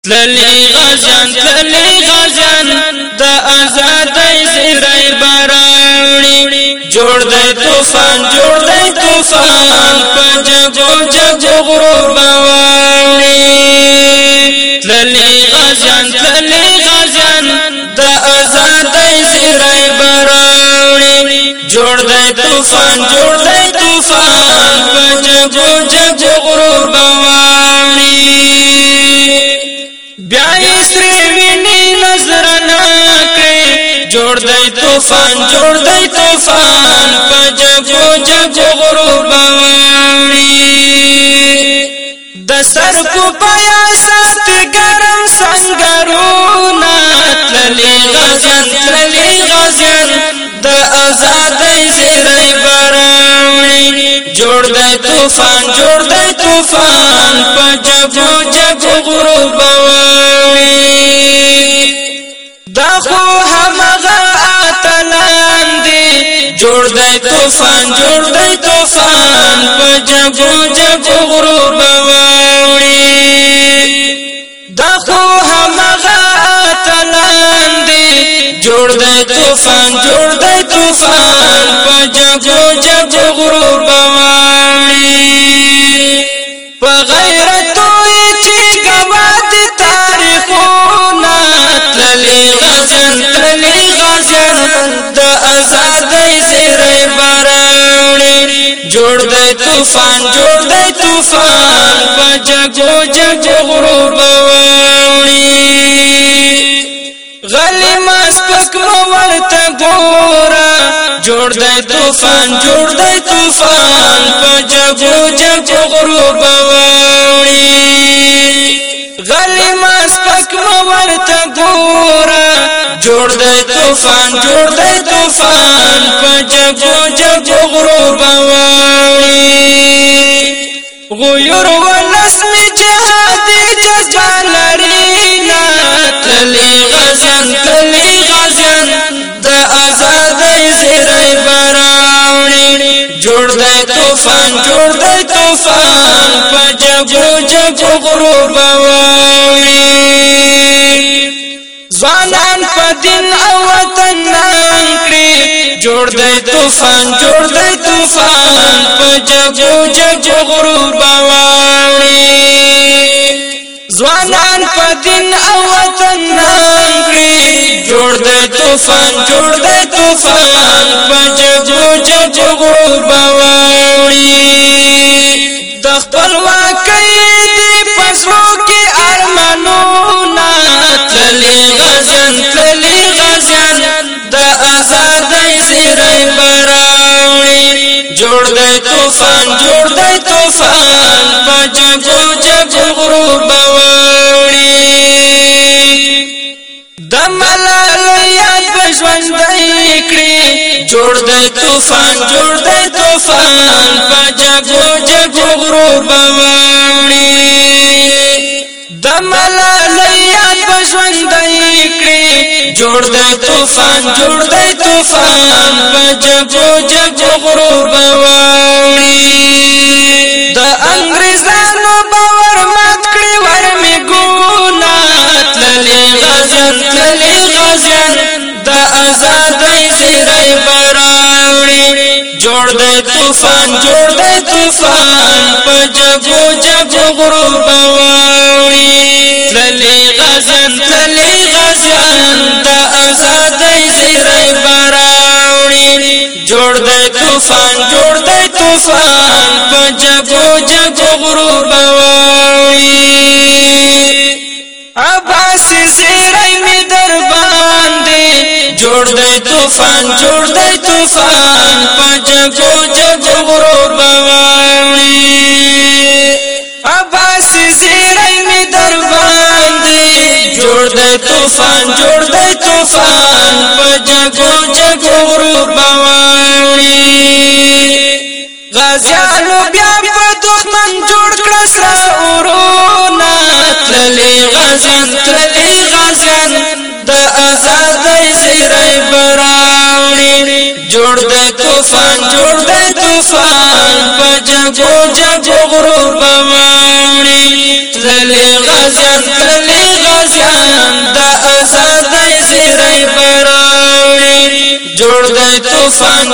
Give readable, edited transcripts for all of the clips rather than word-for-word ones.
تللی غازیان دا آزادۍ زیری براوړي جوړ دی طوفان په جګو غرور باوړي تللی غازیان دا آزادۍ زیری براوړي جوړ دی طوفان په جګو غرور باوړي بیا سری ویني نظر نه کړي جوړ دی طوفان په جګو غرور باوړي د سترګو بیا سات ګرم سنگرونه تللی غازیان د آزادۍ زیری براوړي جوړ دی طوفان په جګو غرور باوړي دا خو همغه اتلان دي جوړ دی طوفان په جګو غرور باوړي دا خو همغه اتلان دي جوړ دی طوفان په جګو غرور باوړي په غیرت چې ګواد تاریخونه تللی غازیان د آزادۍ زیری براوړي جوړ دی طوفان په جګو غرور باوړي غلی مسپک مو ورته ګوره جوړ دی طوفان په جګو غرور باوړي غلی مسپک مو ورته ګوره جوړ دی طوفان په جګو غرور باوړي غیور و نسم جهادي جذبه لري نه تللی غازیان د آزادۍ زیری براوړي جوړ دی طوفان په جګو غرور باوړي ځوانان په دین او وطن نام کړي جوړ دی طوفان په جګو غرور باوړي ځوانان په دین او وطن نام کړي جوړ دی طوفان په جګو غرور باوړي د خپلواکۍ دی پسو کې ارمانونه تللی غازیان د آزادۍ زیری براوړي جوړ دی طوفان په جګو غرور باوړي د ملالۍ یاد به ژوندی کړي جوړ دی طوفان په جګو غرور باوړي د ملالۍ یاد به ژوندی کړي جوړ دی طوفان په جګو غرور باوړي د انګریزانو باور مات کړي ورمېږونه تللی غازیان د آزادۍ زیری براوړي جوړ دی طوفان په جګو غرور باوړي تللی غازیان د آزادۍ زیری براوړي جوړ دی طوفان په جګو غرور باوړي عباس زیری می در باندې جوړ دی طوفان په جګو غرور باوړي عباس زیری می در باندې جوړ دی طوفان په جګو غرور باوړي غازیانو بیا په دښمن جوړ کړه سره اورونه تللی غازیان د آزادۍ زیری براوړي جوړ دی طوفان په جګو غرور باوړي تللی غازیان جوړ دی طوفان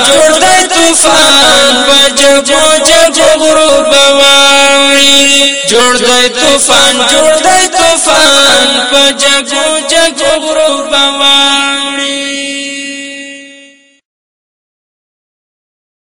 په جګو جګو غرو بواړي جوړ دی طوفان په جګو جګو غرو بواړي